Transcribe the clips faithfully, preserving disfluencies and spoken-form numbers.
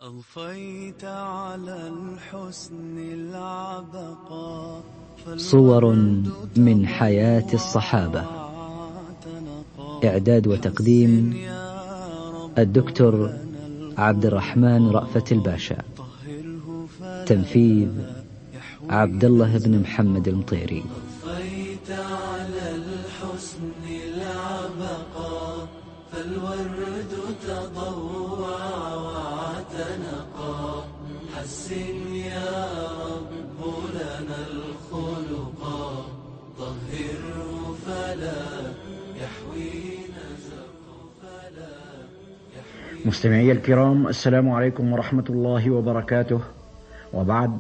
أضفيت على الحسن العبقى صور من حياة الصحابة. إعداد وتقديم الدكتور عبد الرحمن رأفت الباشا. تنفيذ عبد الله بن محمد المطيري. أضفيت على الحسن العبقى فالورد تضوع واعتنقا حسن يا رب لنا الخلقا طهره فلا يحوي نزق فلا يحوي. مستمعي الكرام، السلام عليكم ورحمة الله وبركاته. وبعد،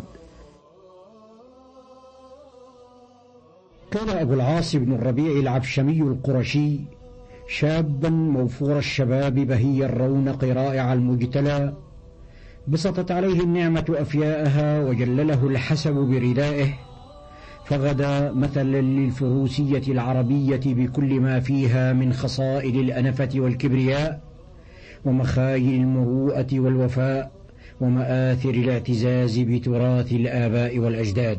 كان أبو العاص بن الربيع العبشمي القرشي شابا موفور الشباب بهي الرونق رائع المجتلى، بسطت عليه النعمة أفياءها وجلله الحسب بردائه، فغدا مثلا للفروسية العربية بكل ما فيها من خصائل الأنفة والكبرياء ومخايل المروءة والوفاء ومآثر الاعتزاز بتراث الآباء والأجداد.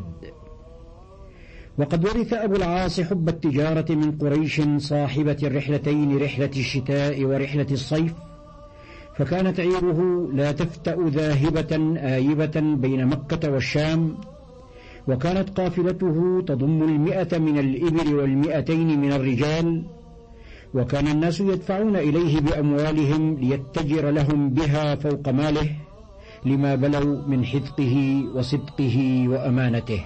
وقد ورث أبو العاص حب التجارة من قريش صاحبة الرحلتين، رحلة الشتاء ورحلة الصيف، فكانت عيره لا تفتأ ذاهبة آيبة بين مكة والشام، وكانت قافلته تضم المئة من الإبل والمئتين من الرجال، وكان الناس يدفعون إليه بأموالهم ليتجر لهم بها فوق ماله لما بلوا من حذقه وصدقه وأمانته.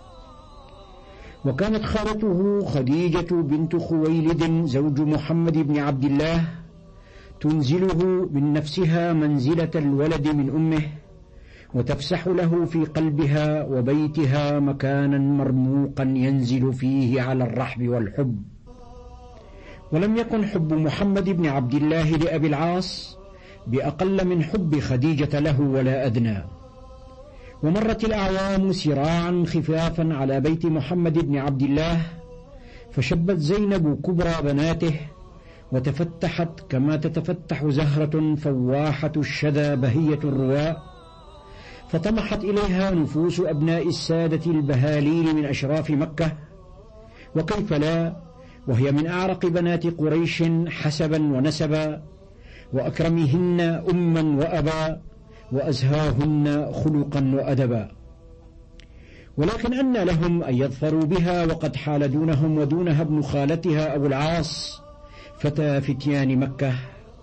وكانت خالته خديجة بنت خويلد زوج محمد بن عبد الله تنزله من نفسها منزلة الولد من أمه، وتفسح له في قلبها وبيتها مكانا مرموقا ينزل فيه على الرحب والحب. ولم يكن حب محمد بن عبد الله لأبي العاص بأقل من حب خديجة له ولا أدنى. ومرت الأعوام سراعا خفافا على بيت محمد بن عبد الله، فشبت زينب كبرى بناته وتفتحت كما تتفتح زهرة فواحة الشذا بهية الرواء، فطمحت إليها نفوس أبناء السادة البهالين من أشراف مكة، وكيف لا وهي من أعرق بنات قريش حسبا ونسبا، وأكرمهن أما وأبا، وأزهاهن خلقا وأدبا. ولكن أن لهم أن يظفروا بها وقد حال دونهم ودونها ابن خالتها أبو العاص فتى فتيان مكة.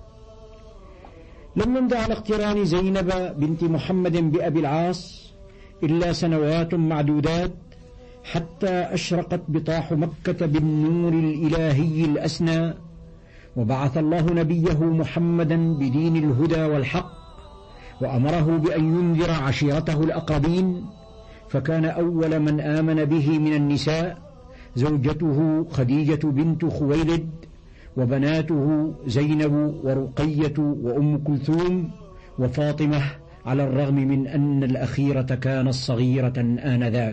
لم يمض على اقتران زينب بنت محمد بأبي العاص إلا سنوات معدودات حتى أشرقت بطاح مكة بالنور الإلهي الأسنى، وبعث الله نبيه محمدا بدين الهدى والحق، وأمره بأن ينذر عشيرته الأقربين، فكان أول من آمن به من النساء زوجته خديجة بنت خويلد، وبناته زينب ورقية وأم كلثوم وفاطمة، على الرغم من أن الأخيرة كانت صغيرة آنذاك.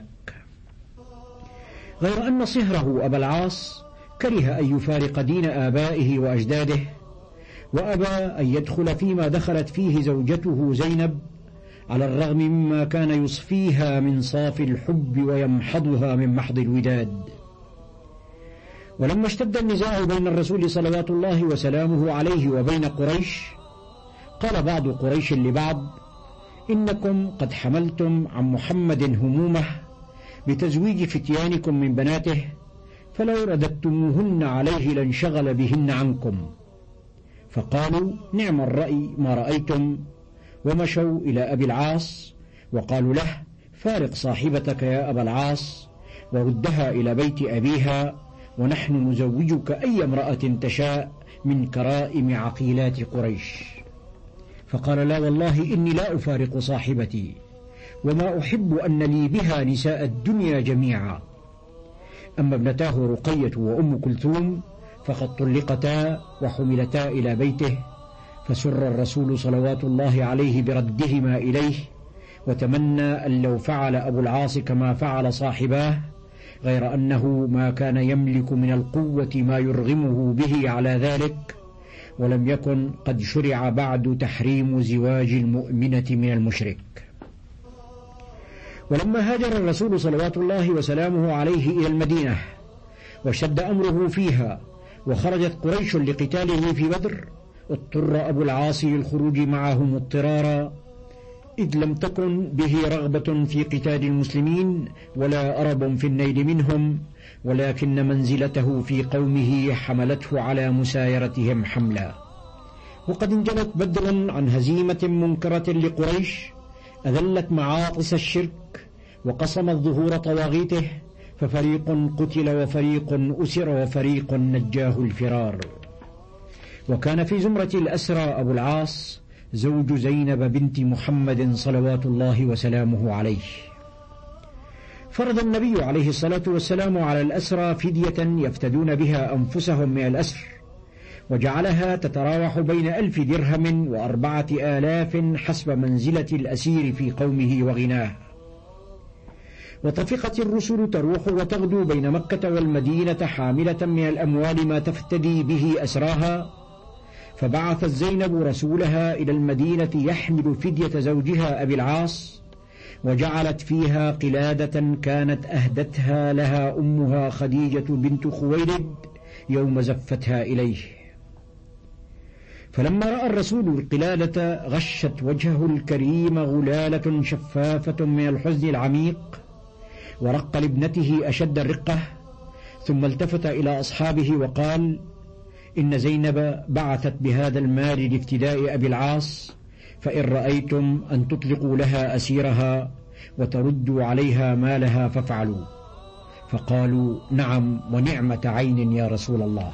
غير أن صهره أبا العاص كره أن يفارق دين آبائه وأجداده، وأبى أن يدخل فيما دخلت فيه زوجته زينب، على الرغم مما كان يصفيها من صاف الحب ويمحضها من محض الوداد. ولما اشتد النزاع بين الرسول صلوات الله وسلامه عليه وبين قريش، قال بعض قريش لبعض: إنكم قد حملتم عن محمد همومه بتزويج فتيانكم من بناته، فلو رددتموهن عليه لانشغل بهن عنكم. فقالوا: نعم الرأي ما رأيتم، ومشوا إلى أبي العاص وقالوا له: فارق صاحبتك يا أبا العاص وردها إلى بيت أبيها، ونحن نزوجك أي امرأة تشاء من كرائم عقيلات قريش. فقال: لا والله إني لا أفارق صاحبتي، وما أحب أن لي بها نساء الدنيا جميعا. أما ابنتاه رقية وأم كلثوم فقد طلقتا وحملتا إلى بيته، فسر الرسول صلوات الله عليه بردهما إليه، وتمنى أن لو فعل أبو العاص كما فعل صاحباه، غير أنه ما كان يملك من القوة ما يرغمه به على ذلك، ولم يكن قد شرع بعد تحريم زواج المؤمنة من المشرك. ولما هاجر الرسول صلوات الله وسلامه عليه إلى المدينة واشتد أمره فيها وخرجت قريش لقتاله في بدر، اضطر أبو العاص للخروج معهم اضطرارا، إذ لم تكن به رغبة في قتال المسلمين ولا أرب في النيل منهم، ولكن منزلته في قومه حملته على مسايرتهم حملا. وقد انجلت بدرا عن هزيمة منكرة لقريش أذلت معاطس الشرك وقصمت ظهور طواغيته، ففريق قتل وفريق أسر وفريق نجاه الفرار. وكان في زمرة الأسرى أبو العاص زوج زينب بنت محمد صلوات الله وسلامه عليه. فرض النبي عليه الصلاة والسلام على الأسرى فدية يفتدون بها أنفسهم من الأسر، وجعلها تتراوح بين ألف درهم وأربعة آلاف حسب منزلة الأسير في قومه وغناه. وطفقت الرسل تروح وتغدو بين مكة والمدينة حاملة من الأموال ما تفتدي به أسراها، فبعثت زينب رسولها إلى المدينة يحمل فدية زوجها أبي العاص، وجعلت فيها قلادة كانت أهدتها لها أمها خديجة بنت خويلد يوم زفتها إليه. فلما رأى الرسول القلادة غشت وجهه الكريم غلالة شفافة من الحزن العميق، ورق لابنته أشد الرقة، ثم التفت إلى أصحابه وقال: إن زينب بعثت بهذا المال لافتداء أبي العاص، فإن رأيتم أن تطلقوا لها أسيرها وتردوا عليها مالها فافعلوا. فقالوا: نعم ونعمة عين يا رسول الله.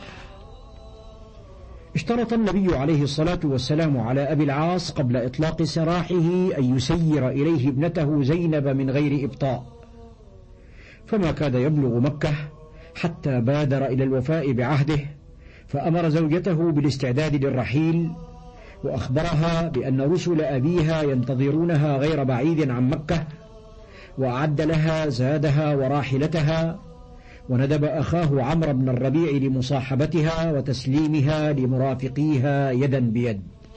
اشترط النبي عليه الصلاة والسلام على أبي العاص قبل إطلاق سراحه أن يسير إليه ابنته زينب من غير إبطاء، فما كاد يبلغ مكة حتى بادر إلى الوفاء بعهده، فأمر زوجته بالاستعداد للرحيل، وأخبرها بأن رسل أبيها ينتظرونها غير بعيد عن مكة، وأعد لها زادها وراحلتها، وندب أخاه عمرو بن الربيع لمصاحبتها وتسليمها لمرافقيها يدا بيد.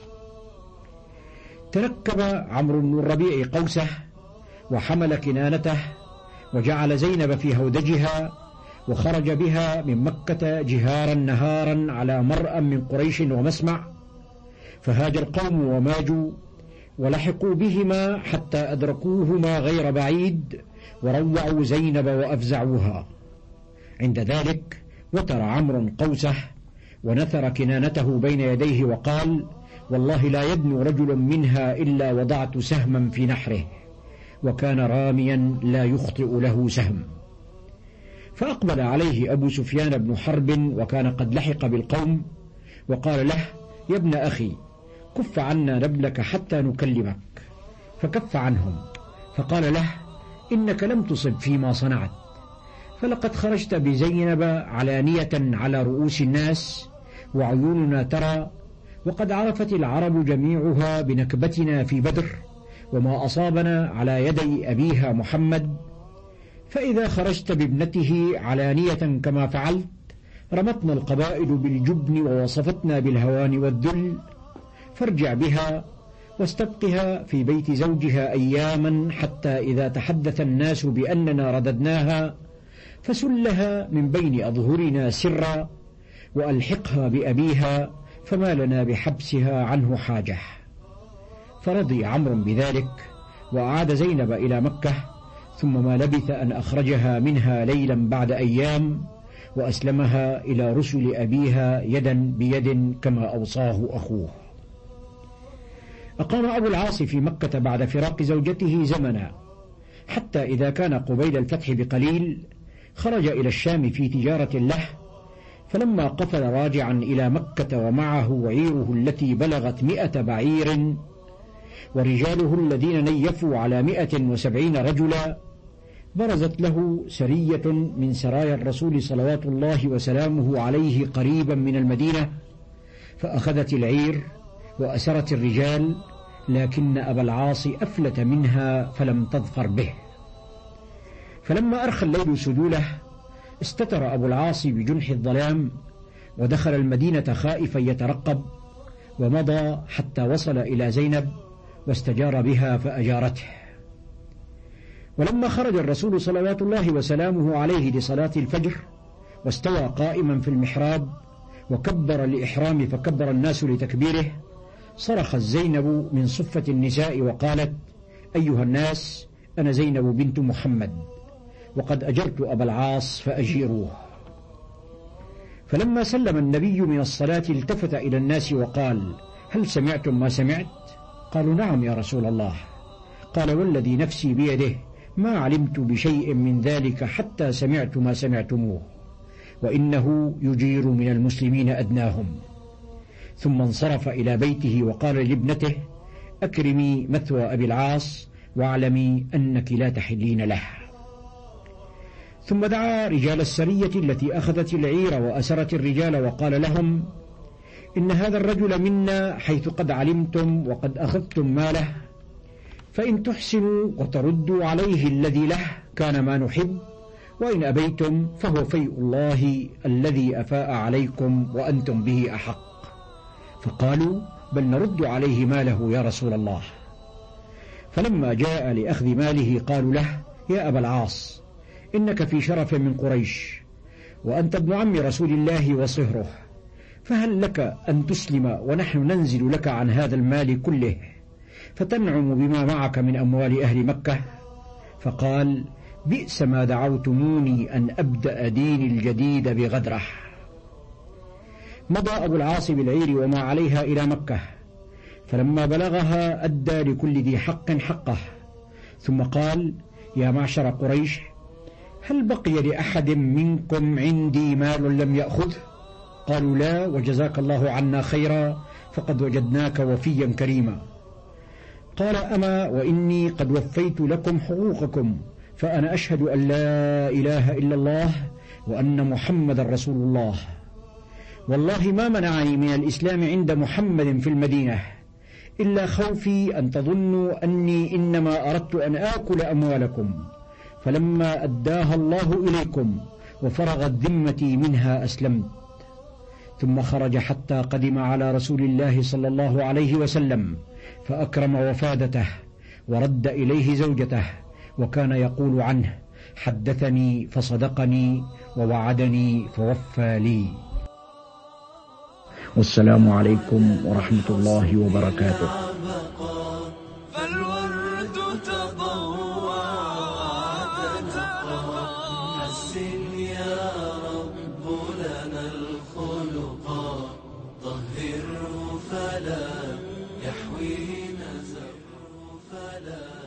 تركب عمرو بن الربيع قوسه وحمل كنانته، وجعل زينب في هودجها، وخرج بها من مكة جهارا نهارا على مرأى من قريش ومسمع، فهاج القوم وماجوا ولحقوا بهما حتى أدركوهما غير بعيد، وروعوا زينب وأفزعوها. عند ذلك وتر عمرو قوسه ونثر كنانته بين يديه وقال: والله لا يدنو رجل منها إلا وضعت سهما في نحره، وكان راميا لا يخطئ له سهم. فأقبل عليه أبو سفيان بن حرب وكان قد لحق بالقوم، وقال له: يا ابن أخي، كف عنا نبلك حتى نكلمك. فكف عنهم، فقال له: إنك لم تصب فيما صنعت، فلقد خرجت بزينب علانية على رؤوس الناس وعيوننا ترى، وقد عرفت العرب جميعها بنكبتنا في بدر وما أصابنا على يدي أبيها محمد، فإذا خرجت بابنته علانية كما فعلت رمتنا القبائل بالجبن ووصفتنا بالهوان والذل، فارجع بها واستبقها في بيت زوجها أياما حتى إذا تحدث الناس بأننا رددناها فسلها من بين أظهرنا سرا، وألحقها بأبيها فما لنا بحبسها عنه حاجة. فرضي عمرو بذلك، وأعاد زينب إلى مكة، ثم ما لبث أن أخرجها منها ليلا بعد أيام، وأسلمها إلى رسل أبيها يدا بيد كما أوصاه أخوه. أقام أبو العاص في مكة بعد فراق زوجته زمنا، حتى إذا كان قبيل الفتح بقليل خرج إلى الشام في تجارة له، فلما قفل راجعا إلى مكة ومعه عيره التي بلغت مئة بعير ورجاله الذين نيفوا على مئة وسبعين رجلا، برزت له سرية من سرايا الرسول صلوات الله وسلامه عليه قريبا من المدينة، فأخذت العير وأسرت الرجال، لكن أبا العاص أفلت منها فلم تظفر به. فلما أرخى الليل سدوله استتر أبو العاص بجنح الظلام، ودخل المدينة خائفا يترقب، ومضى حتى وصل إلى زينب واستجار بها فأجارته. ولما خرج الرسول صلوات الله وسلامه عليه لصلاة الفجر واستوى قائما في المحراب وكبر الإحرام فكبر الناس لتكبيره، صرخت زينب من صفة النساء وقالت: أيها الناس، أنا زينب بنت محمد، وقد أجرت أبا العاص فأجيروه. فلما سلم النبي من الصلاة التفت إلى الناس وقال: هل سمعتم ما سمعت؟ قالوا: نعم يا رسول الله. قال: والذي نفسي بيده ما علمت بشيء من ذلك حتى سمعت ما سمعتموه، وإنه يجير من المسلمين أدناهم. ثم انصرف إلى بيته وقال لابنته: أكرمي مثوى أبي العاص واعلمي أنك لا تحلين له. ثم دعا رجال السرية التي أخذت العير وأسرت الرجال وقال لهم: إن هذا الرجل منا حيث قد علمتم وقد أخذتم ماله، فإن تحسنوا وتردوا عليه الذي له كان ما نحب، وإن أبيتم فهو فيء الله الذي أفاء عليكم وأنتم به أحق. فقالوا: بل نرد عليه ماله يا رسول الله. فلما جاء لأخذ ماله قالوا له: يا أبا العاص، إنك في شرف من قريش، وأنت ابن عم رسول الله وصهره، فهل لك أن تسلم ونحن ننزل لك عن هذا المال كله فتنعم بما معك من أموال أهل مكة؟ فقال: بئس ما دعوتموني أن أبدأ ديني الجديد بغدره. مضى أبو العاص بالعير وما عليها إلى مكة، فلما بلغها أدى لكل ذي حق حقه، ثم قال: يا معشر قريش، هل بقي لأحد منكم عندي مال لم يأخذه؟ قالوا: لا، وجزاك الله عنا خيرا، فقد وجدناك وفيا كريما. قال: أما وإني قد وفيت لكم حقوقكم، فأنا أشهد أن لا إله إلا الله وأن محمد رسول الله، والله ما منعني من الإسلام عند محمد في المدينة إلا خوفي أن تظنوا أني إنما أردت أن آكل أموالكم، فلما أداها الله إليكم وفرغت ذمتي منها أسلمت. ثم خرج حتى قدم على رسول الله صلى الله عليه وسلم فأكرم وفادته ورد إليه زوجته، وكان يقول عنه: حدثني فصدقني ووعدني فوفى لي. والسلام عليكم ورحمة الله وبركاته. فالورد تضوع وتنقى، حسن يا رب لنا الخلقا، طهره فلا يحوي نزر فلا